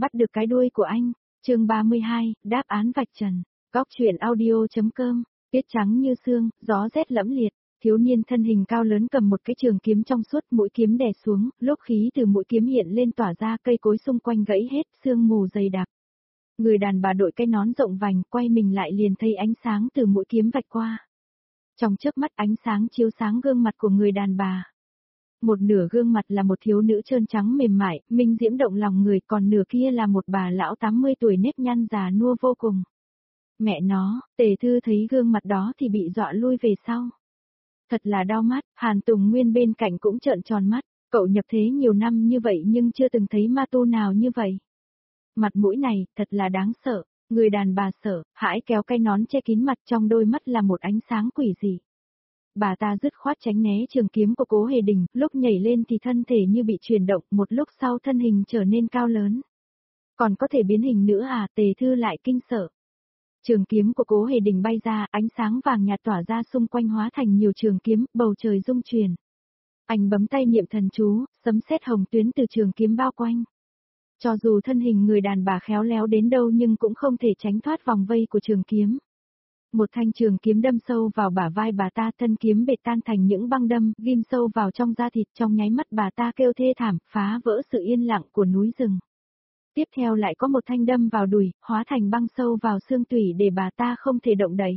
bắt được cái đuôi của anh. Chương 32, đáp án vạch trần. Góc truyện audio.com. Tuyết trắng như sương, gió rét lẫm liệt. Thiếu niên thân hình cao lớn cầm một cái trường kiếm trong suốt, mũi kiếm đè xuống, lốp khí từ mũi kiếm hiện lên tỏa ra, cây cối xung quanh gãy hết, sương mù dày đặc. Người đàn bà đội cái nón rộng vành, quay mình lại liền thấy ánh sáng từ mũi kiếm vạch qua. Trong chớp mắt ánh sáng chiếu sáng gương mặt của người đàn bà. Một nửa gương mặt là một thiếu nữ trơn trắng mềm mại, minh diễm động lòng người, còn nửa kia là một bà lão 80 tuổi nếp nhăn già nua vô cùng. Mẹ nó, Tề Thư thấy gương mặt đó thì bị dọa lui về sau. Thật là đau mắt, Hàn Tùng Nguyên bên cạnh cũng trợn tròn mắt, cậu nhập thế nhiều năm như vậy nhưng chưa từng thấy ma tu nào như vậy. Mặt mũi này, thật là đáng sợ, người đàn bà sợ, hãi kéo cái nón che kín mặt, trong đôi mắt là một ánh sáng quỷ dị. Bà ta dứt khoát tránh né trường kiếm của Cố Hề Đình, lúc nhảy lên thì thân thể như bị chuyển động, một lúc sau thân hình trở nên cao lớn. Còn có thể biến hình nữa à? Tề Thư lại kinh sợ. Trường kiếm của Cố Hề Đình bay ra, ánh sáng vàng nhạt tỏa ra xung quanh hóa thành nhiều trường kiếm, bầu trời rung chuyển. Anh bấm tay niệm thần chú, sấm sét hồng tuyến từ trường kiếm bao quanh. Cho dù thân hình người đàn bà khéo léo đến đâu nhưng cũng không thể tránh thoát vòng vây của trường kiếm. Một thanh trường kiếm đâm sâu vào bả vai bà ta, thân kiếm bệt tan thành những băng đâm, ghim sâu vào trong da thịt, trong nháy mắt bà ta kêu thê thảm, phá vỡ sự yên lặng của núi rừng. Tiếp theo lại có một thanh đâm vào đùi, hóa thành băng sâu vào xương tủy để bà ta không thể động đậy.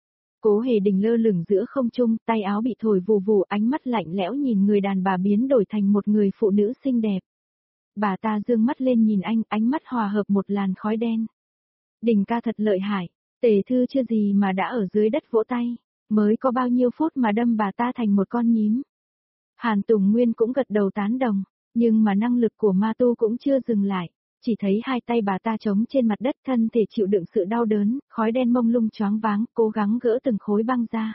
Cố Hề Đình lơ lửng giữa không trung, tay áo bị thổi vù vù, ánh mắt lạnh lẽo nhìn người đàn bà biến đổi thành một người phụ nữ xinh đẹp. Bà ta dương mắt lên nhìn anh, ánh mắt hòa hợp một làn khói đen. Đình ca thật lợi hại, Tề Thư chưa gì mà đã ở dưới đất vỗ tay, mới có bao nhiêu phút mà đâm bà ta thành một con nhím. Hàn Tùng Nguyên cũng gật đầu tán đồng, nhưng mà năng lực của ma tu cũng chưa dừng lại, chỉ thấy hai tay bà ta trống trên mặt đất, thân thể chịu đựng sự đau đớn, khói đen mông lung choáng váng, cố gắng gỡ từng khối băng ra.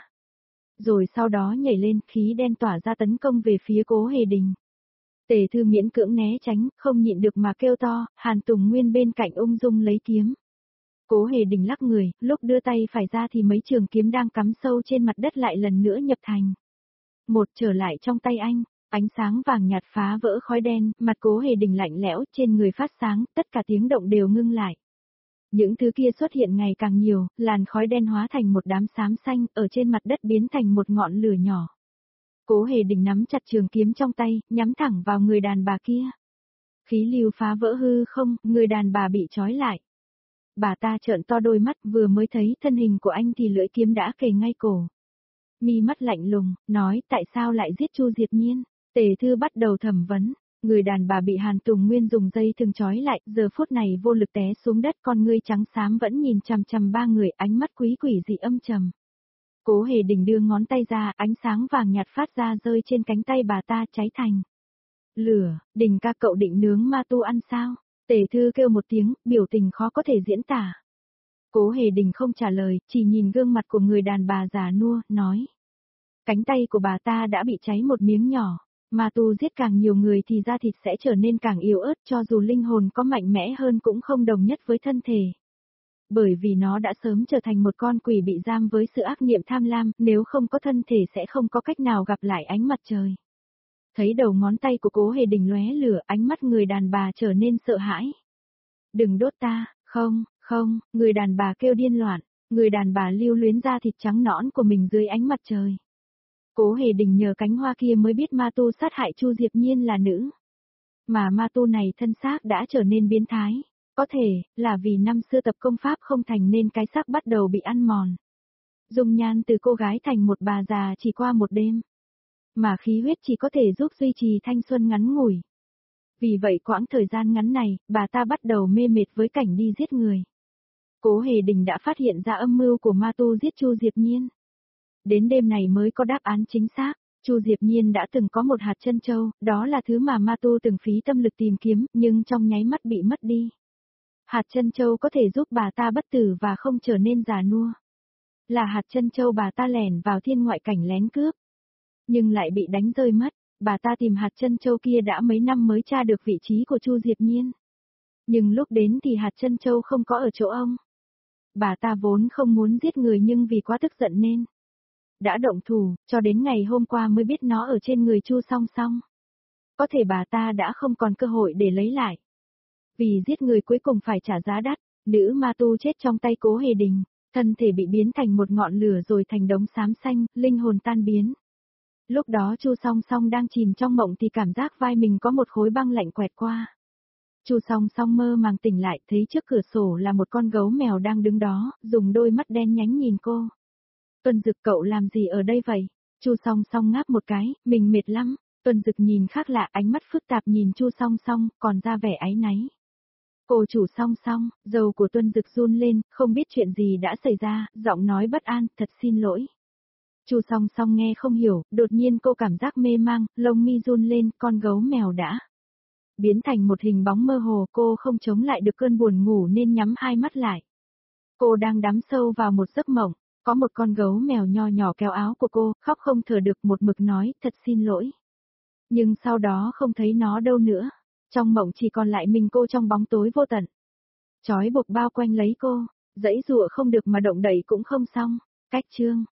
Rồi sau đó nhảy lên, khí đen tỏa ra tấn công về phía Cố Hề Đình. Tề Thư miễn cưỡng né tránh, không nhịn được mà kêu to, Hàn Tùng Nguyên bên cạnh ung dung lấy kiếm. Cố Hề Đình lắc người, lúc đưa tay phải ra thì mấy trường kiếm đang cắm sâu trên mặt đất lại lần nữa nhập thành. Một trở lại trong tay anh, ánh sáng vàng nhạt phá vỡ khói đen, mặt Cố Hề Đình lạnh lẽo, trên người phát sáng, tất cả tiếng động đều ngưng lại. Những thứ kia xuất hiện ngày càng nhiều, làn khói đen hóa thành một đám xám xanh, ở trên mặt đất biến thành một ngọn lửa nhỏ. Cố Hề Đình nắm chặt trường kiếm trong tay, nhắm thẳng vào người đàn bà kia. Khí lưu phá vỡ hư không, người đàn bà bị trói lại. Bà ta trợn to đôi mắt, vừa mới thấy thân hình của anh thì lưỡi kiếm đã kề ngay cổ. Mi mắt lạnh lùng, nói tại sao lại giết Chu Diệp Nhiên? Tề Thư bắt đầu thẩm vấn, người đàn bà bị Hàn Tùng Nguyên dùng dây thừng trói lại, giờ phút này vô lực té xuống đất, con ngươi trắng xám vẫn nhìn chằm chằm ba người, ánh mắt quý quỷ dị âm trầm. Cố Hề Đình đưa ngón tay ra, ánh sáng vàng nhạt phát ra rơi trên cánh tay bà ta, cháy thành lửa. Đình ca, cậu định nướng ma tu ăn sao? Tề Thư kêu một tiếng, biểu tình khó có thể diễn tả. Cố Hề Đình không trả lời, chỉ nhìn gương mặt của người đàn bà già nua, nói. Cánh tay của bà ta đã bị cháy một miếng nhỏ, ma tu giết càng nhiều người thì da thịt sẽ trở nên càng yếu ớt, cho dù linh hồn có mạnh mẽ hơn cũng không đồng nhất với thân thể. Bởi vì nó đã sớm trở thành một con quỷ bị giam với sự ác niệm tham lam, nếu không có thân thể sẽ không có cách nào gặp lại ánh mặt trời. Thấy đầu ngón tay của Cố Hề Đình lóe lửa, ánh mắt người đàn bà trở nên sợ hãi. Đừng đốt ta, không, người đàn bà kêu điên loạn, người đàn bà lưu luyến da thịt trắng nõn của mình dưới ánh mặt trời. Cố Hề Đình nhờ cánh hoa kia mới biết ma tu sát hại Chu Diệp Nhiên là nữ. Mà ma tu này thân xác đã trở nên biến thái, có thể là vì năm xưa tập công pháp không thành nên cái xác bắt đầu bị ăn mòn. Dung nhan từ cô gái thành một bà già chỉ qua một đêm. Mà khí huyết chỉ có thể giúp duy trì thanh xuân ngắn ngủi. Vì vậy quãng thời gian ngắn này, bà ta bắt đầu mê mệt với cảnh đi giết người. Cố Hề Đình đã phát hiện ra âm mưu của ma tu giết Chu Diệp Nhiên. Đến đêm này mới có đáp án chính xác, Chu Diệp Nhiên đã từng có một hạt chân châu, đó là thứ mà ma tu từng phí tâm lực tìm kiếm, nhưng trong nháy mắt bị mất đi. Hạt chân châu có thể giúp bà ta bất tử và không trở nên già nua. Là hạt chân châu bà ta lẻn vào thiên ngoại cảnh lén cướp, nhưng lại bị đánh rơi mất. Bà ta tìm hạt chân châu kia đã mấy năm mới tra được vị trí của Chu Diệp Nhiên. Nhưng lúc đến thì hạt chân châu không có ở chỗ ông. Bà ta vốn không muốn giết người nhưng vì quá tức giận nên đã động thủ, cho đến ngày hôm qua mới biết nó ở trên người Chu Song Song. Có thể bà ta đã không còn cơ hội để lấy lại. Vì giết người cuối cùng phải trả giá đắt, nữ ma tu chết trong tay Cố Hề Đình, thân thể bị biến thành một ngọn lửa rồi thành đống xám xanh, linh hồn tan biến. Lúc đó Chu Song Song đang chìm trong mộng thì cảm giác vai mình có một khối băng lạnh quẹt qua. Chu Song Song mơ màng tỉnh lại, thấy trước cửa sổ là một con gấu mèo đang đứng đó, dùng đôi mắt đen nhánh nhìn cô. Tuân Dực, cậu làm gì ở đây vậy? Chu Song Song ngáp một cái, mình mệt lắm. Tuân Dực nhìn khác lạ, ánh mắt phức tạp nhìn Chu Song Song, còn ra vẻ áy náy. Cô chủ Song Song, dầu của Tuân Dực run lên, không biết chuyện gì đã xảy ra, giọng nói bất an, thật xin lỗi. Chu Song Song nghe không hiểu, đột nhiên cô cảm giác mê mang, lông mi run lên, con gấu mèo đã biến thành một hình bóng mơ hồ, cô không chống lại được cơn buồn ngủ nên nhắm hai mắt lại. Cô đang đắm sâu vào một giấc mộng, có một con gấu mèo nho nhỏ kéo áo của cô, khóc không thở được, một mực nói, thật xin lỗi. Nhưng sau đó không thấy nó đâu nữa, trong mộng chỉ còn lại mình cô trong bóng tối vô tận. Trói buộc bao quanh lấy cô, giãy giụa không được mà động đậy cũng không xong, cách chương.